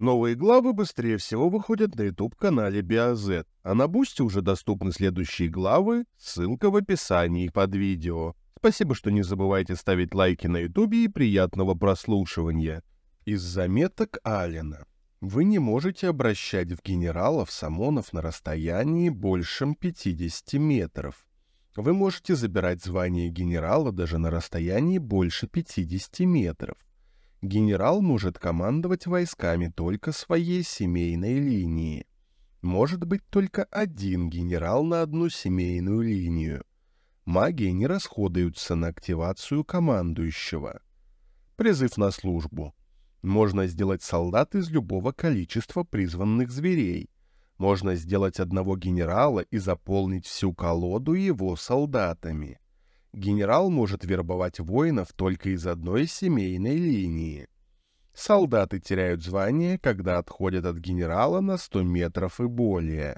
Новые главы быстрее всего выходят на YouTube-канале BioZ, а на Бусти уже доступны следующие главы, ссылка в описании под видео. Спасибо, что не забывайте ставить лайки на YouTube и приятного прослушивания. Из заметок Аллена. Вы не можете обращать в генералов самонов на расстоянии большем 50 метров. Вы можете забирать звание генерала даже на расстоянии больше 50 метров. Генерал может командовать войсками только своей семейной линии. Может быть только один генерал на одну семейную линию. Магии не расходуются на активацию командующего. Призыв на службу. Можно сделать солдат из любого количества призванных зверей. Можно сделать одного генерала и заполнить всю колоду его солдатами. Генерал может вербовать воинов только из одной семейной линии. Солдаты теряют звание, когда отходят от генерала на 100 метров и более.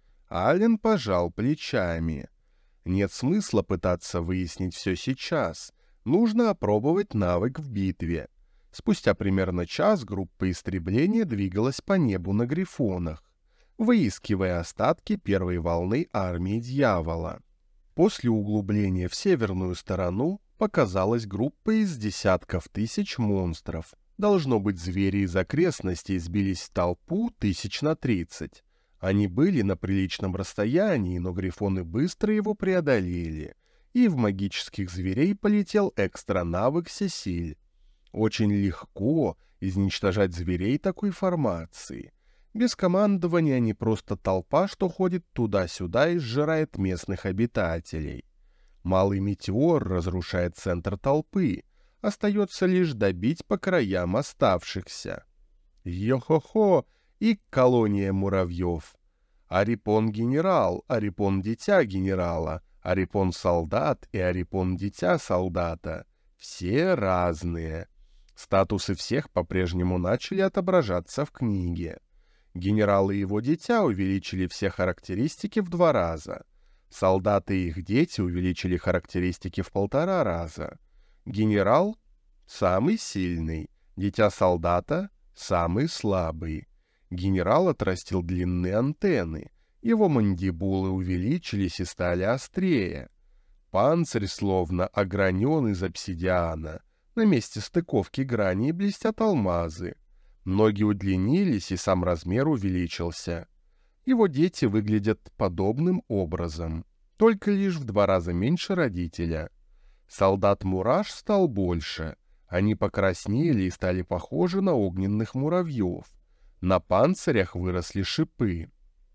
Аллен пожал плечами. Нет смысла пытаться выяснить все сейчас. Нужно опробовать навык в битве. Спустя примерно час группа истребления двигалась по небу на грифонах, выискивая остатки первой волны армии дьявола. После углубления в северную сторону показалась группа из десятков тысяч монстров. Должно быть, звери из окрестностей сбились в толпу тысяч на 30. Они были на приличном расстоянии, но грифоны быстро его преодолели, и в магических зверей полетел экстра-навык Сесиль. Очень легко изничтожать зверей такой формации. Без командования они просто толпа, что ходит туда-сюда и сжирает местных обитателей. Малый метеор разрушает центр толпы. Остается лишь добить по краям оставшихся. Йо-хо-хо и колония муравьев. Арипон-генерал, Арипон-дитя генерала, Арипон-солдат и Арипон-дитя солдата. Все разные. Статусы всех по-прежнему начали отображаться в книге. Генерал и его дитя увеличили все характеристики в 2 раза. Солдаты и их дети увеличили характеристики в 1,5 раза. Генерал — самый сильный, дитя солдата — самый слабый. Генерал отрастил длинные антенны, его мандибулы увеличились и стали острее. Панцирь словно огранен из обсидиана, на месте стыковки граней блестят алмазы. Ноги удлинились, и сам размер увеличился. Его дети выглядят подобным образом, только лишь в 2 раза меньше родителя. Солдат-мураш стал больше. Они покраснели и стали похожи на огненных муравьев. На панцирях выросли шипы.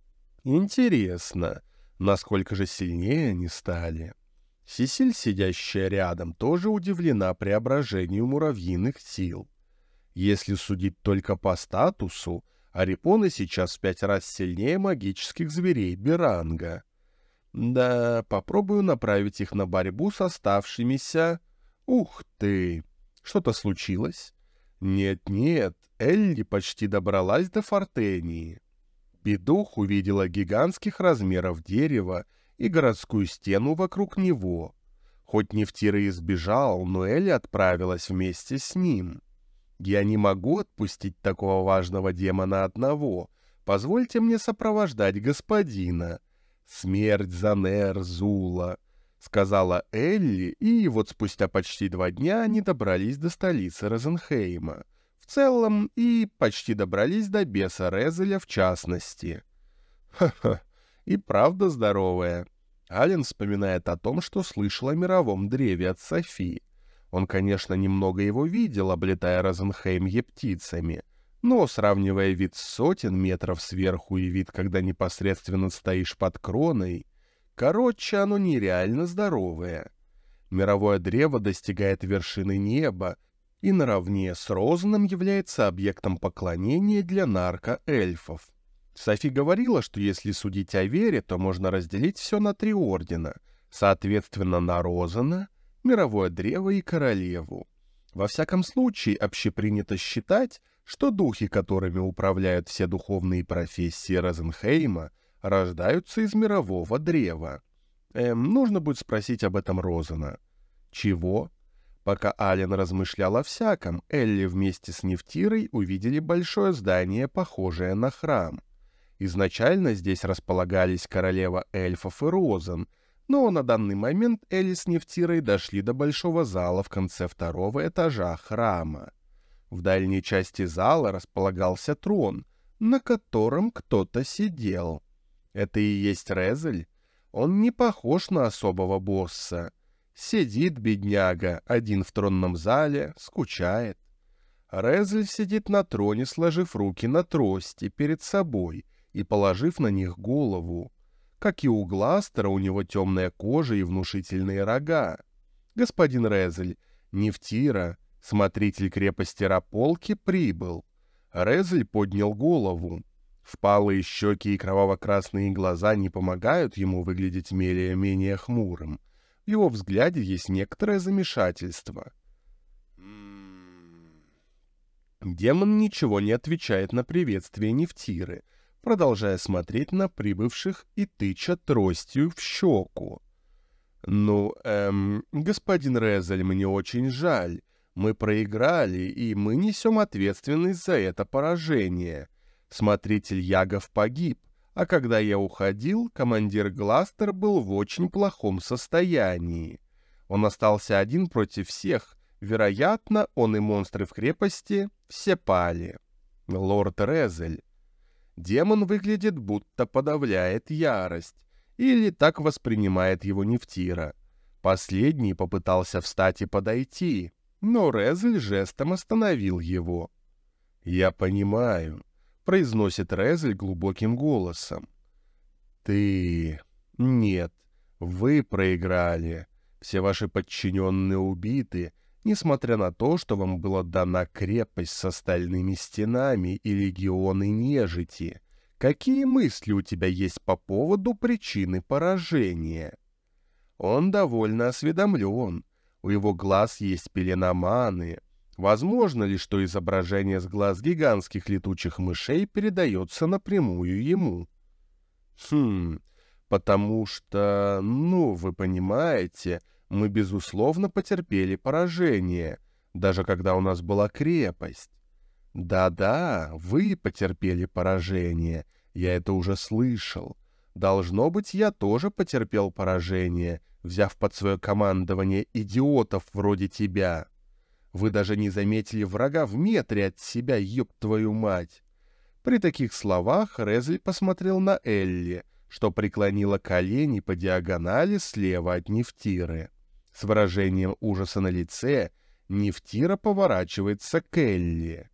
Интересно, насколько же сильнее они стали. Сесиль, сидящая рядом, тоже удивлена преображению муравьиных сил. Если судить только по статусу, арипоны сейчас в 5 раз сильнее магических зверей Беранга. Да, попробую направить их на борьбу с оставшимися... Ух ты! Что-то случилось? Нет-нет, Элли почти добралась до Фортении. Петух увидела гигантских размеров дерево и городскую стену вокруг него. Хоть Нефтира и сбежал, но Элли отправилась вместе с ним. Я не могу отпустить такого важного демона одного. Позвольте мне сопровождать господина. Смерть за Нер-Зула, — сказала Элли, и вот спустя почти 2 дня они добрались до столицы Розенхейма. В целом, и почти добрались до беса Резеля в частности. Ха-ха, и правда здоровая. Аллен вспоминает о том, что слышал о мировом древе от Софи. Он, конечно, немного его видел, облетая Розенхейм птицами, но, сравнивая вид с 100 метров сверху и вид, когда непосредственно стоишь под кроной, короче, оно нереально здоровое. Мировое древо достигает вершины неба и наравне с Розеном является объектом поклонения для нарко-эльфов. Софи говорила, что если судить о вере, то можно разделить все на 3 ордена, соответственно, на Розена, мировое древо и королеву. Во всяком случае, общепринято считать, что духи, которыми управляют все духовные профессии Розенхейма, рождаются из мирового древа. Нужно будет спросить об этом Розена. Чего? Пока Ален размышлял о всяком, Элли вместе с Нефтирой увидели большое здание, похожее на храм. Изначально здесь располагались королева эльфов и Розен, но на данный момент Элли с Нефтирой дошли до большого зала в конце второго этажа храма. В дальней части зала располагался трон, на котором кто-то сидел. Это и есть Резель? Он не похож на особого босса. Сидит бедняга, один в тронном зале, скучает. Резель сидит на троне, сложив руки на трости перед собой и положив на них голову. Как и у Гластера, у него темная кожа и внушительные рога. Господин Резель, Нефтира, смотритель крепости Раполки, прибыл. Резель поднял голову. Впалые щеки и кроваво-красные глаза не помогают ему выглядеть менее хмурым. В его взгляде есть некоторое замешательство. Демон ничего не отвечает на приветствие Нефтиры, продолжая смотреть на прибывших и тыча тростью в щеку. «Ну, господин Резель, мне очень жаль. Мы проиграли, и мы несем ответственность за это поражение. Смотритель Ягов погиб, а когда я уходил, командир Гластер был в очень плохом состоянии. Он остался один против всех. Вероятно, он и монстры в крепости все пали. Лорд Резель. Демон выглядит, будто подавляет ярость, или так воспринимает его Нефтира. Последний попытался встать и подойти, но Резель жестом остановил его. «Я понимаю», — произносит Резель глубоким голосом. «Ты... Нет, вы проиграли. Все ваши подчиненные убиты, несмотря на то, что вам была дана крепость с остальными стенами и легионы нежити. Какие мысли у тебя есть по поводу причины поражения?» Он довольно осведомлен. У его глаз есть пелена маны. Возможно ли, что изображение с глаз гигантских летучих мышей передается напрямую ему? Потому что, вы понимаете, мы, безусловно, потерпели поражение, даже когда у нас была крепость. Да-да, вы потерпели поражение, я это уже слышал. Должно быть, я тоже потерпел поражение, взяв под свое командование идиотов вроде тебя. Вы даже не заметили врага в метре от себя, ёб твою мать. При таких словах Резель посмотрел на Элли, что преклонила колени по диагонали слева от Нефтиры. С выражением ужаса на лице Нефтира поворачивается к Элли.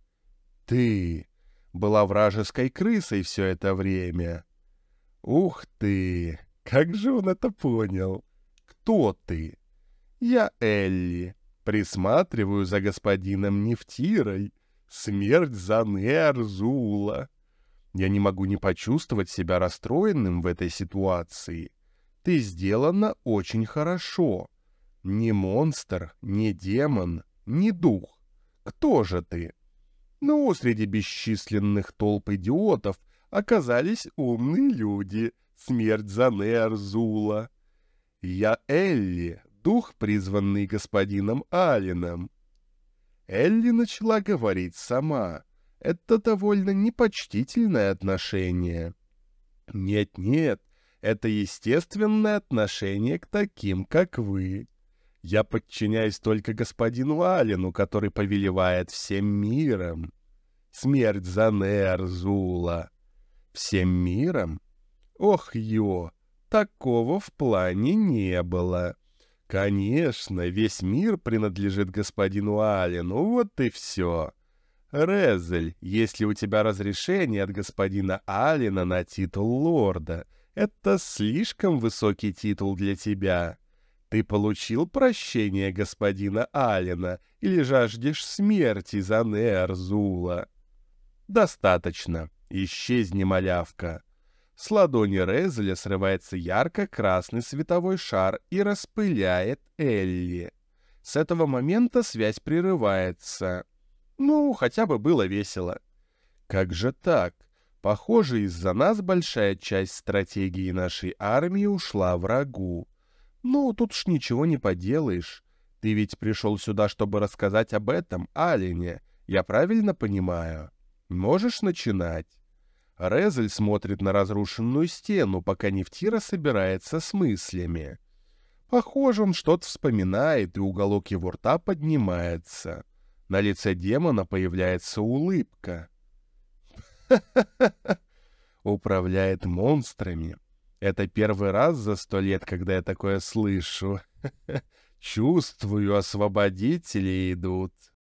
«Ты была вражеской крысой все это время». «Ух ты! Как же он это понял? Кто ты?» «Я Элли. Присматриваю за господином Нефтирой. Смерть за Нерзула. Я не могу не почувствовать себя расстроенным в этой ситуации. Ты сделана очень хорошо. Не монстр, не демон, не дух. Кто же ты?» «Ну, среди бесчисленных толп идиотов оказались умные люди. Смерть за Нерзула. Я Элли, дух, призванный господином Аленом». Элли начала говорить сама. Это довольно непочтительное отношение. Нет, это естественное отношение к таким, как вы. Я подчиняюсь только господину Алену, который повелевает всем миром. Смерть за Нерзула. Всем миром? Ох, такого в плане не было. Конечно, весь мир принадлежит господину Алену, вот и все. Резель, если у тебя разрешение от господина Алена на титул лорда, это слишком высокий титул для тебя. Ты получил прощение господина Алена или жаждешь смерти за Нерзула? Достаточно. Исчезни, малявка. С ладони Резеля срывается ярко-красный световой шар и распыляет Элли. С этого момента связь прерывается. Хотя бы было весело. Как же так? Похоже, из-за нас большая часть стратегии нашей армии ушла врагу. Тут уж ничего не поделаешь. Ты ведь пришел сюда, чтобы рассказать об этом, Алине. Я правильно понимаю? Можешь начинать?» Резель смотрит на разрушенную стену, пока Нефтира собирается с мыслями. Похоже, он что-то вспоминает, и уголок его рта поднимается. На лице демона появляется улыбка. Управляет монстрами. Это первый раз за 100 лет, когда я такое слышу. Чувствую, освободители идут.